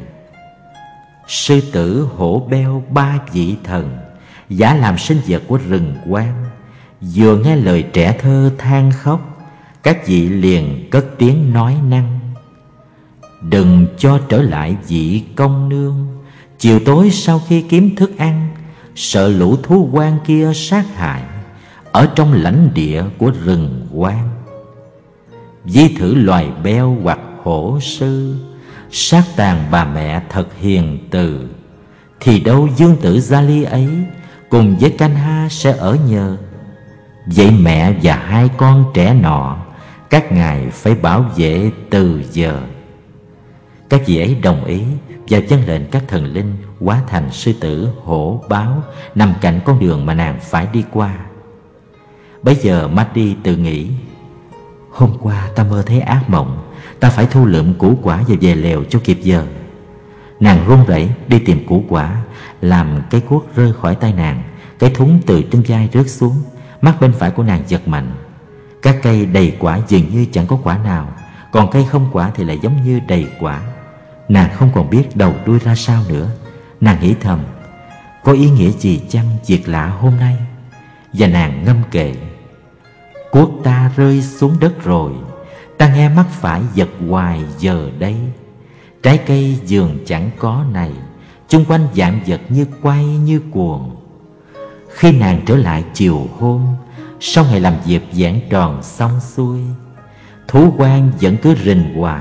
sư tử hổ beo 3 vị thần, giả làm sinh vật của rừng quang. Vừa nghe lời trẻ thơ than khóc, các vị liền cất tiếng nói năng: đừng cho trở lại vị công nương. Chiều tối sau khi kiếm thức ăn, sợ lũ thú quan kia sát hại ở trong lãnh địa của rừng quang. Ví thử loài beo hoặc hổ sư, sát tàn bà mẹ thật hiền từ, thì đâu dương tử Gia Ly ấy cùng với Canh-ha sẽ ở nhờ. Vậy mẹ và 2 con trẻ nọ, các ngài phải bảo vệ từ giờ. Các vị ấy đồng ý và vâng lệnh các thần linh hóa thành sư tử, hổ, báo nằm cạnh con đường mà nàng phải đi qua. Bấy giờ Mahdi tự nghĩ: hôm qua ta mơ thấy ác mộng, ta phải thu lượm củ quả và về lều cho kịp giờ. Nàng run rẩy đi tìm củ quả, làm cái cuốc rơi khỏi tay nàng, cái thúng từ trên vai rớt xuống. Mắt bên phải của nàng giật mạnh. Các cây đầy quả dường như chẳng có quả nào, còn cây không quả thì lại giống như đầy quả. Nàng không còn biết đầu đuôi ra sao nữa. Nàng nghĩ thầm: có ý nghĩa gì chăng việc lạ hôm nay? Và nàng ngâm kệ: cuốc ta rơi xuống đất rồi, ta nghe mắt phải giật hoài giờ đây. Trái cây giường chẳng có này, chung quanh vạn vật như quay như cuồng. Khi nàng trở lại chiều hôm, sau ngày làm việc vẹn tròn xong xuôi, thú quan vẫn cứ rình hoài.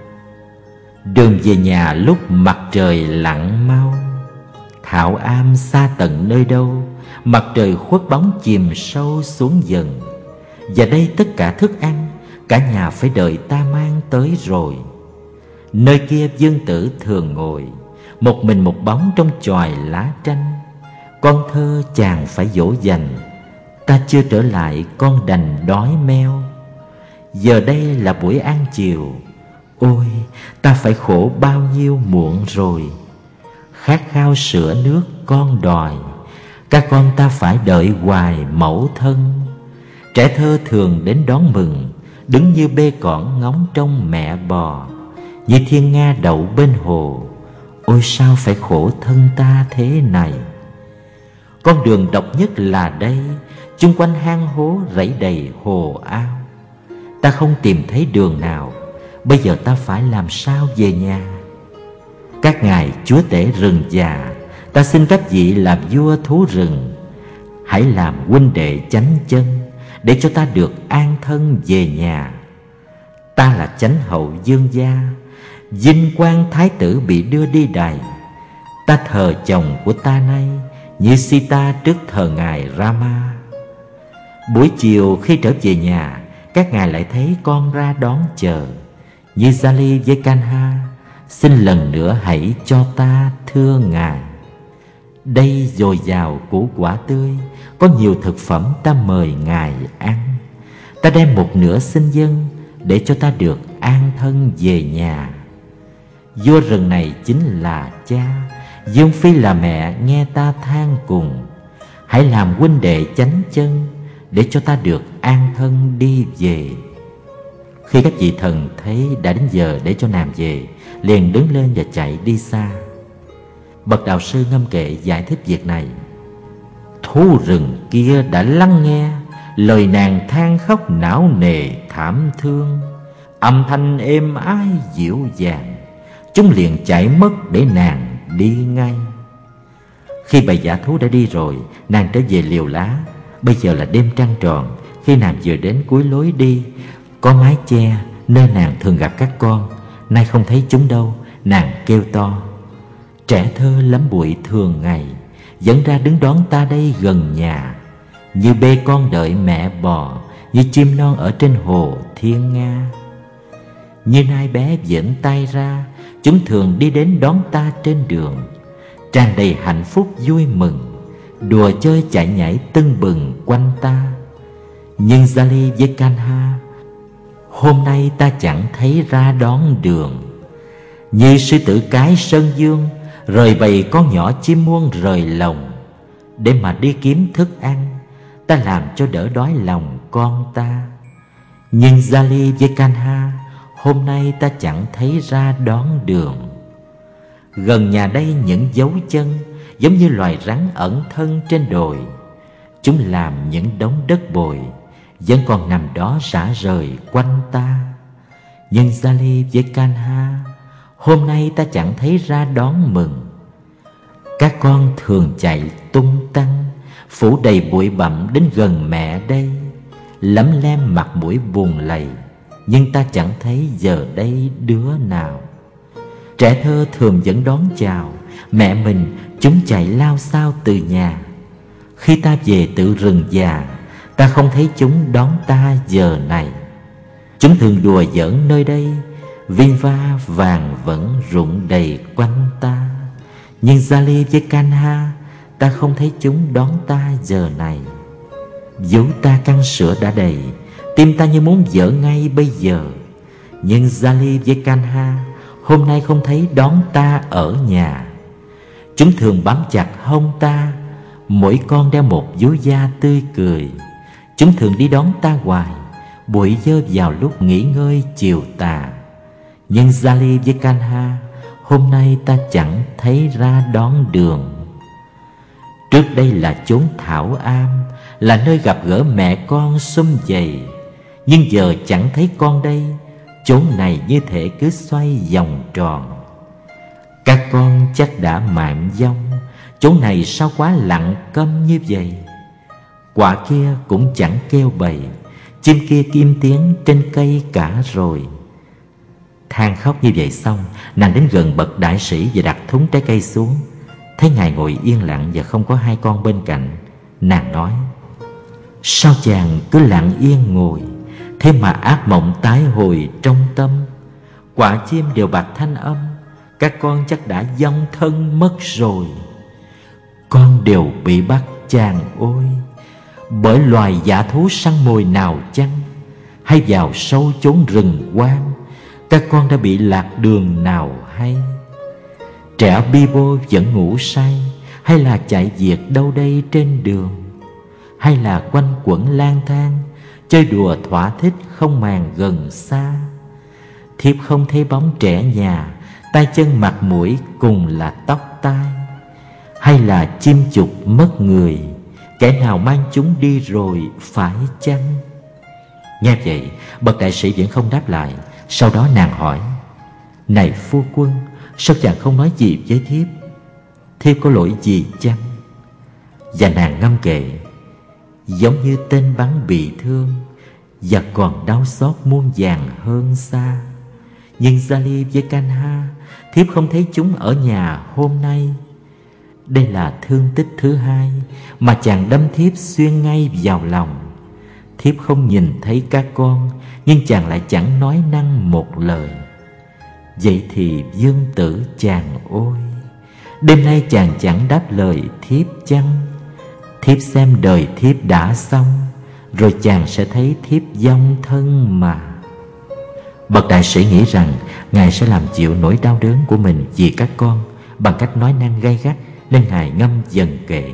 Đường về nhà lúc mặt trời lặn mau, thảo am xa tận nơi đâu, mặt trời khuất bóng chìm sâu xuống dần. Và đây tất cả thức ăn, cả nhà phải đợi ta mang tới rồi. Nơi kia vương tử thường ngồi, một mình một bóng trong chòi lá tranh. Con thơ chàng phải dỗ dành, ta chưa trở lại con đành đói meo. Giờ đây là buổi ăn chiều, ôi ta phải khổ bao nhiêu muộn rồi. Khát khao sữa nước con đòi, các con ta phải đợi hoài mẫu thân. Trẻ thơ thường đến đón mừng, đứng như bê cỏn ngóng trông mẹ bò, như thiên nga đậu bên hồ. Ôi sao phải khổ thân ta thế này. Con đường độc nhất là đây, chung quanh hang hố rẫy đầy hồ ao. Ta không tìm thấy đường nào, bây giờ ta phải làm sao về nhà? Các ngài chúa tể rừng già, ta xin các vị làm vua thú rừng. Hãy làm huynh đệ chánh chân, để cho ta được an thân về nhà. Ta là chánh hậu dương gia, vinh quang thái tử bị đưa đi đày. Ta thờ chồng của ta nay, như Sita trước thờ ngài Rama. Buổi chiều khi trở về nhà, các ngài lại thấy con ra đón chờ. Như Jali với Kanha, xin lần nữa hãy cho ta thưa ngài. Đây dồi dào củ quả tươi, có nhiều thực phẩm ta mời ngài ăn. Ta đem một nửa xin dâng, để cho ta được an thân về nhà. Vua rừng này chính là cha, Dương Phi là mẹ, nghe ta than cùng. Hãy làm huynh đệ chánh chân, để cho ta được an thân đi về. Khi các vị thần thấy đã đến giờ để cho nàng về, liền đứng lên và chạy đi xa. Bậc đạo sư ngâm kệ giải thích việc này. Thú rừng kia đã lắng nghe lời nàng than khóc não nề thảm thương, âm thanh êm ái dịu dàng, chúng liền chạy mất để nàng đi ngay. Khi bầy dã thú đã đi rồi, nàng trở về liều lá. Bây giờ là đêm trăng tròn. Khi nàng vừa đến cuối lối đi, có mái che nơi nàng thường gặp các con, nay không thấy chúng đâu. Nàng kêu to: trẻ thơ lắm bụi thường ngày, dẫn ra đứng đón ta đây gần nhà. Như bê con đợi mẹ bò, như chim non ở trên hồ thiên nga. Như nai bé dẫn tay ra, chúng thường đi đến đón ta trên đường, tràn đầy hạnh phúc vui mừng, đùa chơi chạy nhảy tưng bừng quanh ta. Nhưng Jali với Kanha, hôm nay ta chẳng thấy ra đón đường. Như sư tử cái sơn dương, rời bầy con nhỏ chim muông rời lồng, để mà đi kiếm thức ăn, ta làm cho đỡ đói lòng con ta. Nhưng Jali với Kanha, hôm nay ta chẳng thấy ra đón đường. Gần nhà đây những dấu chân, giống như loài rắn ẩn thân trên đồi. Chúng làm những đống đất bồi, vẫn còn nằm đó rã rời quanh ta. Nhưng Jali với Kanha, hôm nay ta chẳng thấy ra đón mừng. Các con thường chạy tung tăng, phủ đầy bụi bặm đến gần mẹ đây, lấm lem mặt mũi buồn lầy, nhưng ta chẳng thấy giờ đây đứa nào. Trẻ thơ thường vẫn đón chào mẹ mình, chúng chạy lao sao từ nhà. Khi ta về tự rừng già, ta không thấy chúng đón ta giờ này. Chúng thường đùa giỡn nơi đây, vinh va vàng vẫn rụng đầy quanh ta. Nhưng Jali với Kanha, ta không thấy chúng đón ta giờ này. Vú ta căng sữa đã đầy, tim ta như muốn vỡ ngay bây giờ. Nhưng Jali với Kanha, hôm nay không thấy đón ta ở nhà. Chúng thường bám chặt hông ta, mỗi con đeo một vú da tươi cười. Chúng thường đi đón ta hoài, buổi dơ vào lúc nghỉ ngơi chiều tà. Nhưng Jali với Kanha, hôm nay ta chẳng thấy ra đón đường. Trước đây là chốn thảo am, là nơi gặp gỡ mẹ con sum vầy. Nhưng giờ chẳng thấy con đây, chốn này như thể cứ xoay vòng tròn. Các con chắc đã mạn vong, chốn này sao quá lặng câm như vậy. Quả kia cũng chẳng kêu bầy, chim kia im tiếng trên cây cả rồi. Than khóc như vậy xong, nàng đến gần bậc đại sĩ và đặt thúng trái cây xuống. Thấy ngài ngồi yên lặng và không có hai con bên cạnh, nàng nói: sao chàng cứ lặng yên ngồi, thế mà ác mộng tái hồi trong tâm. Quả chim đều bạc thanh âm, các con chắc đã vong thân mất rồi. Con đều bị bắt chàng ôi, bởi loài dã thú săn mồi nào chăng, hay vào sâu chốn rừng hoang. các con đã bị lạc đường nào hay? Trẻ bi bô vẫn ngủ say, hay là chạy việc đâu đây trên đường, hay là quanh quẩn lang thang, chơi đùa thỏa thích không màng gần xa? Thiếp không thấy bóng trẻ nhà, tay chân mặt mũi cùng là tóc tai, hay là chim chục mất người, kẻ nào mang chúng đi rồi phải chăng? Nghe vậy, bậc đại sĩ vẫn không đáp lại. Sau đó nàng hỏi: Này phu quân, sao chàng không nói gì với thiếp? Thiếp có lỗi gì chăng? Và nàng ngâm kệ: Giống như tên bắn bị thương, và còn đau xót muôn vàn hơn xa. Nhưng Zali với Kanha, thiếp không thấy chúng ở nhà hôm nay. Đây là thương tích thứ hai mà chàng đâm thiếp xuyên ngay vào lòng. Thiếp không nhìn thấy các con, nhưng chàng lại chẳng nói năng một lời. Vậy thì dương tử chàng ôi, đêm nay chàng chẳng đáp lời thiếp chăng? Thiếp xem đời thiếp đã xong, rồi chàng sẽ thấy thiếp vong thân mà. Bậc đại sĩ nghĩ rằng Ngài sẽ làm chịu nỗi đau đớn của mình vì các con bằng cách nói năng gay gắt, nên Ngài ngâm dần kệ: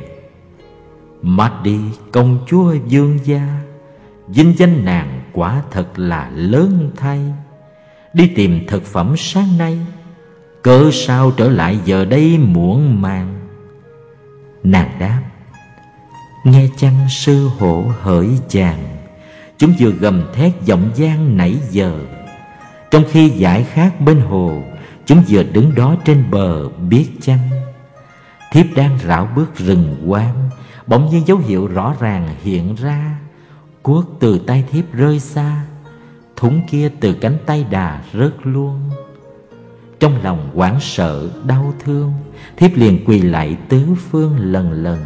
Mahdi công chúa vương gia, vinh danh nàng quả thật là lớn thay. Đi tìm thực phẩm sáng nay, cớ sao trở lại giờ đây muộn màng? Nàng đáp: Nghe chăng sư hộ hỡi chàng, chúng vừa gầm thét giọng gian nãy giờ. Trong khi giải khát bên hồ, chúng vừa đứng đó trên bờ biết chăng? Thiếp đang rảo bước rừng quang, bỗng nhiên dấu hiệu rõ ràng hiện ra. Cuốc từ tay thiếp rơi xa, thúng kia từ cánh tay đà rớt luôn. Trong lòng hoảng sợ đau thương, thiếp liền quỳ lạy tứ phương lần lần.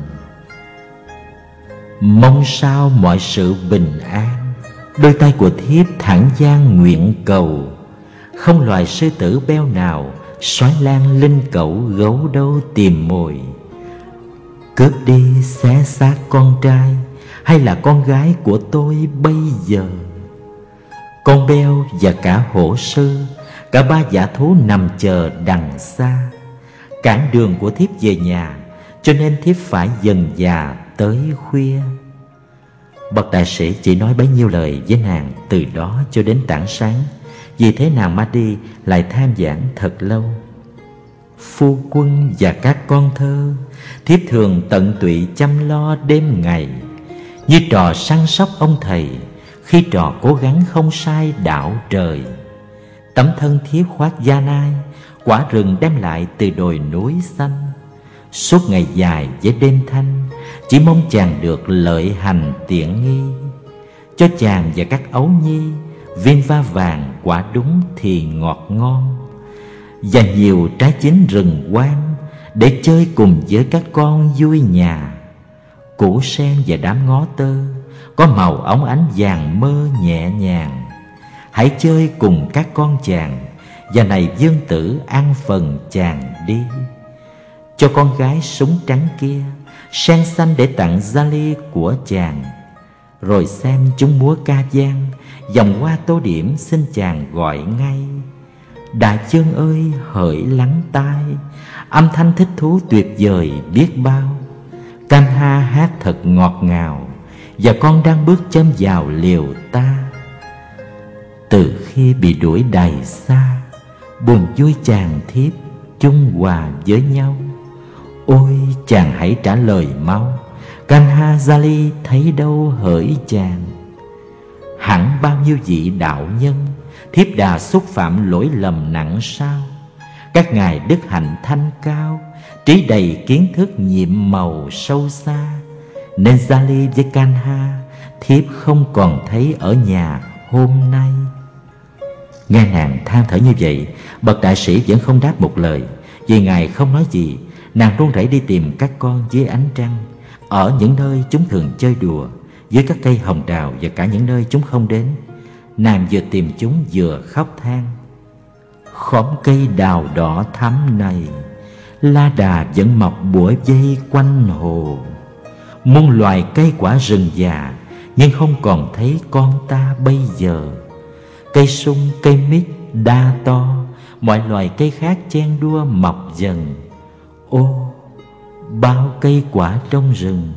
Mong sao mọi sự bình an, đôi tay của thiếp thẳng dang nguyện cầu. Không loài sư tử beo nào, sói lang linh cẩu gấu đâu tìm mồi. Cướp đi xé xác con trai, hay là con gái của tôi bây giờ? Con beo và cả hổ sư, cả ba dã thú nằm chờ đằng xa, cản đường của thiếp về nhà, cho nên thiếp phải dần dà tới khuya. Bậc đại sĩ chỉ nói bấy nhiêu lời với nàng từ đó cho đến tảng sáng. Vì thế nàng Mahdi lại tham giảng thật lâu. Phu quân và các con thơ, thiếp thường tận tụy chăm lo đêm ngày, như trò săn sóc ông thầy, khi trò cố gắng không sai đạo trời. Tấm thân thiếp khoác da nai, quả rừng đem lại từ đồi núi xanh. Suốt ngày dài với đêm thanh, chỉ mong chàng được lợi hành tiện nghi. Cho chàng và các ấu nhi viên va vàng quả đúng thì ngọt ngon, và nhiều trái chín rừng quang để chơi cùng với các con vui nhà. Củ sen và đám ngó tơ có màu óng ánh vàng mơ nhẹ nhàng. Hãy chơi cùng các con chàng, và này vương tử ăn phần chàng đi. Cho con gái súng trắng kia sen xanh để tặng Zali của chàng. Rồi xem chúng múa ca vang, vòng hoa tô điểm xin chàng gọi ngay. Đại chương ơi hỡi lắng tai, âm thanh thích thú tuyệt vời biết bao. Kanha hát thật ngọt ngào, và con đang bước chân vào liều ta. Từ khi bị đuổi đầy xa, buồn vui chàng thiếp chung hòa với nhau. Ôi chàng hãy trả lời mau, Kanha Zali thấy đâu hỡi chàng? Hẳn bao nhiêu vị đạo nhân, thiếp đã xúc phạm lỗi lầm nặng sao? Các ngài đức hạnh thanh cao, trí đầy kiến thức nhiệm màu sâu xa, nên Zali với Kanha thiếp không còn thấy ở nhà hôm nay. Nghe nàng than thở như vậy, bậc đại sĩ vẫn không đáp một lời. Vì ngài không nói gì, nàng run rẩy đi tìm các con dưới ánh trăng, ở những nơi chúng thường chơi đùa, dưới các cây hồng đào và cả những nơi chúng không đến. Nàng vừa tìm chúng vừa khóc than: Khóm cây đào đỏ thắm này, la đà vẫn mọc bủa vây quanh hồ. Muôn loài cây quả rừng già, nhưng không còn thấy con ta bây giờ. Cây sung, cây mít đa to, mọi loài cây khác chen đua mọc dần. Ô, bao cây quả trong rừng,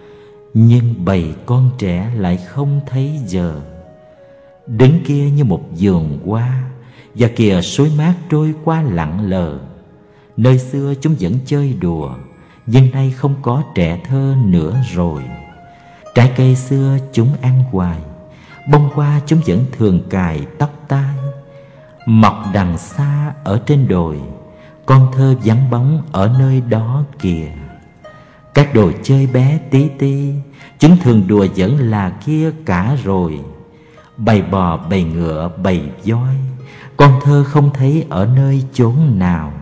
nhưng bầy con trẻ lại không thấy giờ. Đứng kia như một vườn hoa, và kìa suối mát trôi qua lặng lờ. Nơi xưa chúng vẫn chơi đùa, nhưng nay không có trẻ thơ nữa rồi. Trái cây xưa chúng ăn hoài, bông hoa chúng vẫn thường cài tóc tai. Mọc đằng xa ở trên đồi, con thơ vắng bóng ở nơi đó kìa. Các đồ chơi bé tí ti, chúng thường đùa giỡn là kia cả rồi. Bầy bò, bầy ngựa, bầy voi, con thơ không thấy ở nơi chốn nào.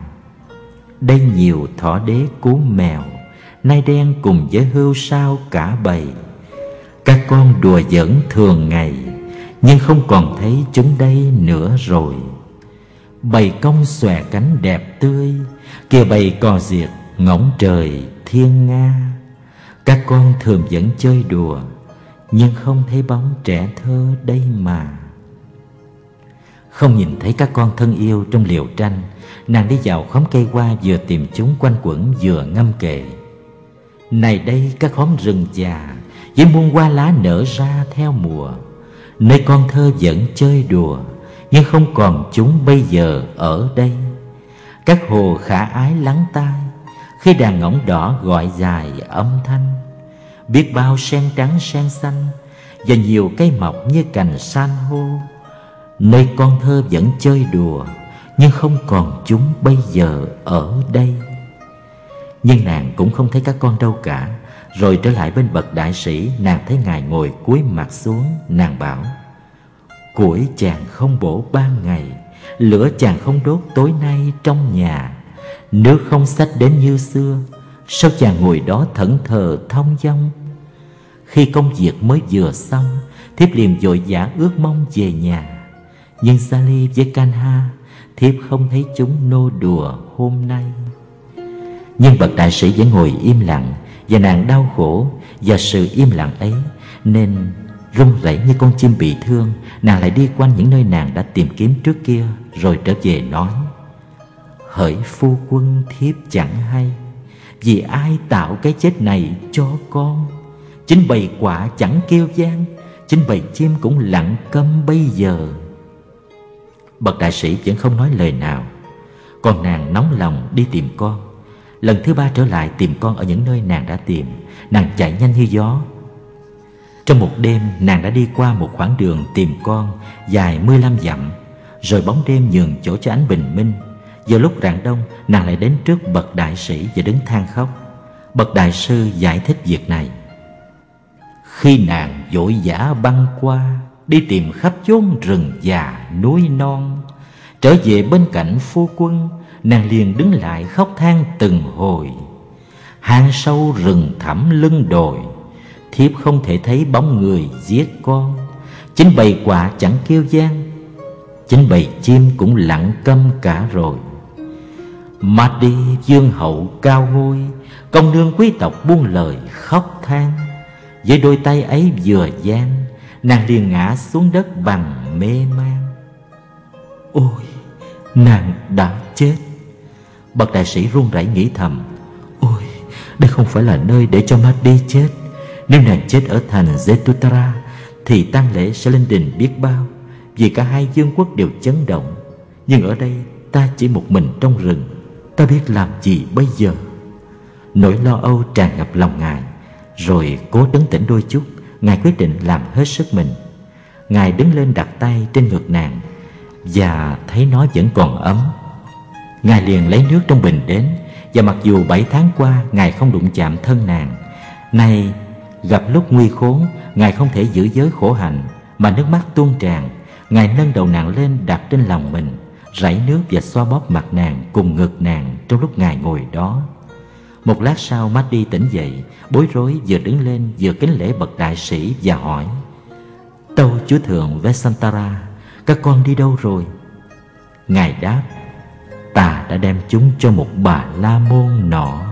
Đây nhiều thỏ đế cú mèo, nai đen cùng với hươu sao cả bầy. Các con đùa giỡn thường ngày, nhưng không còn thấy chúng đây nữa rồi. Bầy cong xòe cánh đẹp tươi, kìa bầy cò diệt ngỗng trời thiên nga. Các con thường vẫn chơi đùa, nhưng không thấy bóng trẻ thơ đây mà. Không nhìn thấy các con thân yêu trong liều tranh, nàng đi vào khóm cây hoa, vừa tìm chúng quanh quẩn vừa ngâm kệ. Này đây các khóm rừng già, với muôn hoa lá nở ra theo mùa, nơi con thơ vẫn chơi đùa, nhưng không còn chúng bây giờ ở đây. Các hồ khả ái lắng tai, khi đàn ngỗng đỏ gọi dài âm thanh. Biết bao sen trắng sen xanh, và nhiều cây mọc như cành san hô, nơi con thơ vẫn chơi đùa, nhưng không còn chúng bây giờ ở đây. Nhưng nàng cũng không thấy các con đâu cả. Rồi trở lại bên bậc đại sĩ, nàng thấy ngài ngồi cúi mặt xuống. Nàng bảo: củi chàng không bổ ban ngày, lửa chàng không đốt tối nay trong nhà. Nước không xách đến như xưa, sao chàng ngồi đó thẫn thờ thong dong? Khi công việc mới vừa xong, thiếp liền vội vã ước mong về nhà. Nhưng Sally với Kanha, thiếp không thấy chúng nô đùa hôm nay. Nhưng bậc đại sĩ vẫn ngồi im lặng, và nàng đau khổ và sự im lặng ấy, nên run rẩy như con chim bị thương, nàng lại đi quanh những nơi nàng đã tìm kiếm trước kia, rồi trở về nói: hỡi phu quân, thiếp chẳng hay, vì ai tạo cái chết này cho con. Chính bầy quạ chẳng kêu vang, chính bầy chim cũng lặng câm bây giờ. Bậc đại sĩ vẫn không nói lời nào, còn nàng nóng lòng đi tìm con. Lần thứ ba trở lại tìm con ở những nơi nàng đã tìm, nàng chạy nhanh như gió. Trong một đêm, nàng đã đi qua một khoảng đường tìm con dài 15 dặm, rồi bóng đêm nhường chỗ cho ánh bình minh. Giờ lúc rạng đông, nàng lại đến trước bậc đại sĩ và đứng than khóc. Bậc đại sư giải thích việc này: khi nàng vội vã băng qua, đi tìm khắp chốn rừng già núi non, trở về bên cạnh phu quân, nàng liền đứng lại khóc than từng hồi. Hang sâu rừng thẳm lưng đồi, thiếp không thể thấy bóng người giết con. Chính bầy quạ chẳng kêu vang, chính bầy chim cũng lặng câm cả rồi. Madi vương hậu cao ngôi, công nương quý tộc buông lời khóc than. Với đôi tay ấy vừa giang, nàng liền ngã xuống đất bằng mê man. Ôi, nàng đã chết. Bậc đại sĩ run rẩy nghĩ thầm: ôi, đây không phải là nơi để cho Madi chết. Nếu nàng chết ở thành Zetutara thì tang lễ sẽ lên đình biết bao, vì cả hai vương quốc đều chấn động. Nhưng ở đây ta chỉ một mình trong rừng, ta biết làm gì bây giờ? Nỗi lo âu tràn ngập lòng ngài. Rồi cố trấn tĩnh đôi chút, ngài quyết định làm hết sức mình. Ngài đứng lên đặt tay trên ngực nàng, và thấy nó vẫn còn ấm. Ngài liền lấy nước trong bình đến, và mặc dù 7 tháng qua ngài không đụng chạm thân nàng, nay gặp lúc nguy khốn, ngài không thể giữ giới khổ hạnh, mà nước mắt tuôn tràn. Ngài nâng đầu nàng lên đặt trên lòng mình, rải nước và xoa bóp mặt nàng cùng ngực nàng trong lúc ngài ngồi đó. Một lát sau, Madi tỉnh dậy, bối rối, vừa đứng lên vừa kính lễ bậc đại sĩ và hỏi: tâu chúa thượng Vesantara, các con đi đâu rồi? Ngài đáp: ta đã đem chúng cho một bà la môn nọ.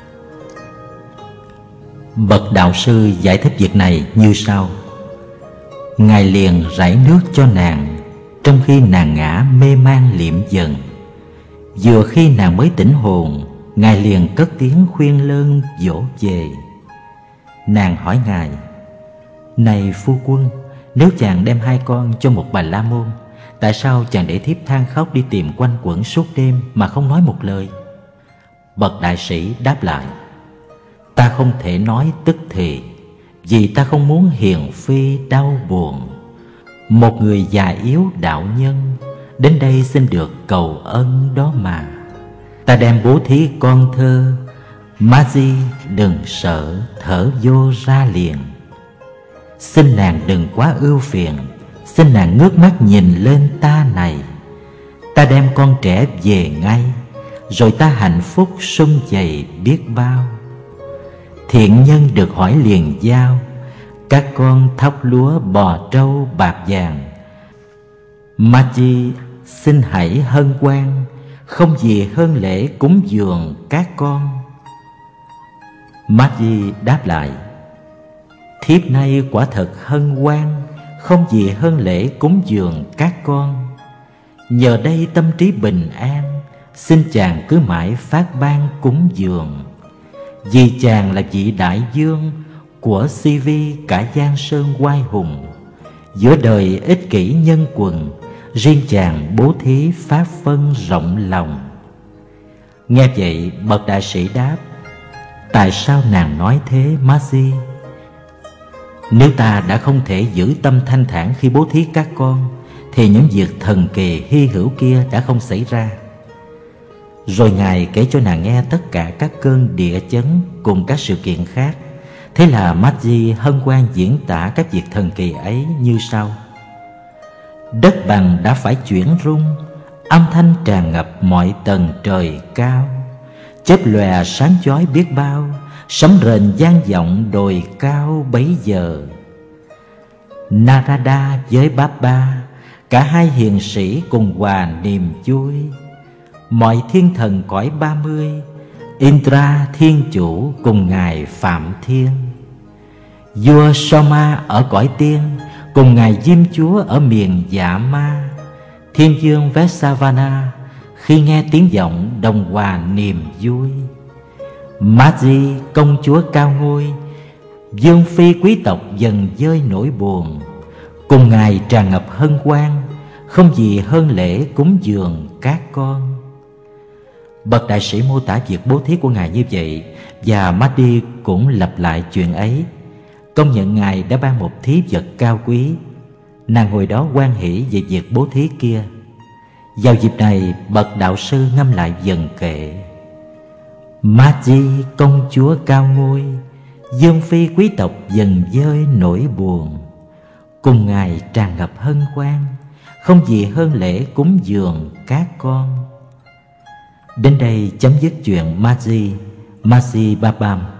Bậc đạo sư giải thích việc này như sau: ngài liền rải nước cho nàng, trong khi nàng ngã mê man liệm dần. Vừa khi nàng mới tỉnh hồn, Ngài liền cất tiếng khuyên lơn dỗ về. Nàng hỏi Ngài: Này phu quân, nếu chàng đem 2 con cho một bà la môn, tại sao chàng để thiếp than khóc đi tìm quanh quẩn suốt đêm mà không nói một lời? Bậc đại sĩ đáp lại: Ta không thể nói tức thì, vì ta không muốn hiền phi đau buồn. Một người già yếu đạo nhân đến đây xin được cầu ân đó mà. Ta đem bố thí con thơ, Ma-di đừng sợ, thở vô ra liền. Xin nàng đừng quá ưu phiền, xin nàng ngước mắt nhìn lên ta này. Ta đem con trẻ về ngay, rồi ta hạnh phúc sum vầy biết bao. Thiện nhân được hỏi liền giao, các con thóc lúa bò trâu bạc vàng. Ma-di xin hãy hân hoan, không gì hơn lễ cúng dường các con. Ma-di đáp lại: Thiếp nay quả thật hân hoan, không gì hơn lễ cúng dường các con. Nhờ đây tâm trí bình an, xin chàng cứ mãi phát ban cúng dường. Vì chàng là vị đại vương của si vi cả giang sơn oai hùng. Giữa đời ích kỷ nhân quần, riêng chàng bố thí pháp phân rộng lòng. Nghe vậy bậc đại sĩ đáp: Tại sao nàng nói thế Ma-di? Nếu ta đã không thể giữ tâm thanh thản khi bố thí các con, thì những việc thần kỳ hy hữu kia đã không xảy ra. Rồi Ngài kể cho nàng nghe tất cả các cơn địa chấn cùng các sự kiện khác. Thế là Ma-di hân hoan diễn tả các việc thần kỳ ấy như sau: Đất bằng đã phải chuyển rung, âm thanh tràn ngập mọi tầng trời cao. Chớp lòe sáng chói biết bao, sấm rền vang vọng đồi cao bấy giờ. Narada với Baba, cả hai hiền sĩ cùng hòa niềm vui. Mọi thiên thần cõi 30, Indra thiên chủ cùng ngài Phạm Thiên. Vua Soma ở cõi tiên cùng ngài Diêm Chúa ở miền Dạ Ma. Thiên vương Vesavana khi nghe tiếng vọng đồng hòa niềm vui. Ma-di công chúa cao ngôi, vương phi quý tộc dần vơi nỗi buồn. Cùng ngài tràn ngập hân hoan, không gì hơn lễ cúng dường các con. Bậc đại sĩ mô tả việc bố thí của ngài như vậy, và Ma-di cũng lặp lại chuyện ấy, công nhận ngài đã ban một thí vật cao quý. Nàng hồi đó hoan hỷ về việc bố thí kia. Vào dịp này, bậc đạo sư ngâm lại dần kệ: Ma-di công chúa cao ngôi, vương phi quý tộc dần vơi nỗi buồn. Cùng ngài tràn ngập hân hoan, không gì hơn lễ cúng dường các con. Đến đây chấm dứt chuyện Ma-di Babam.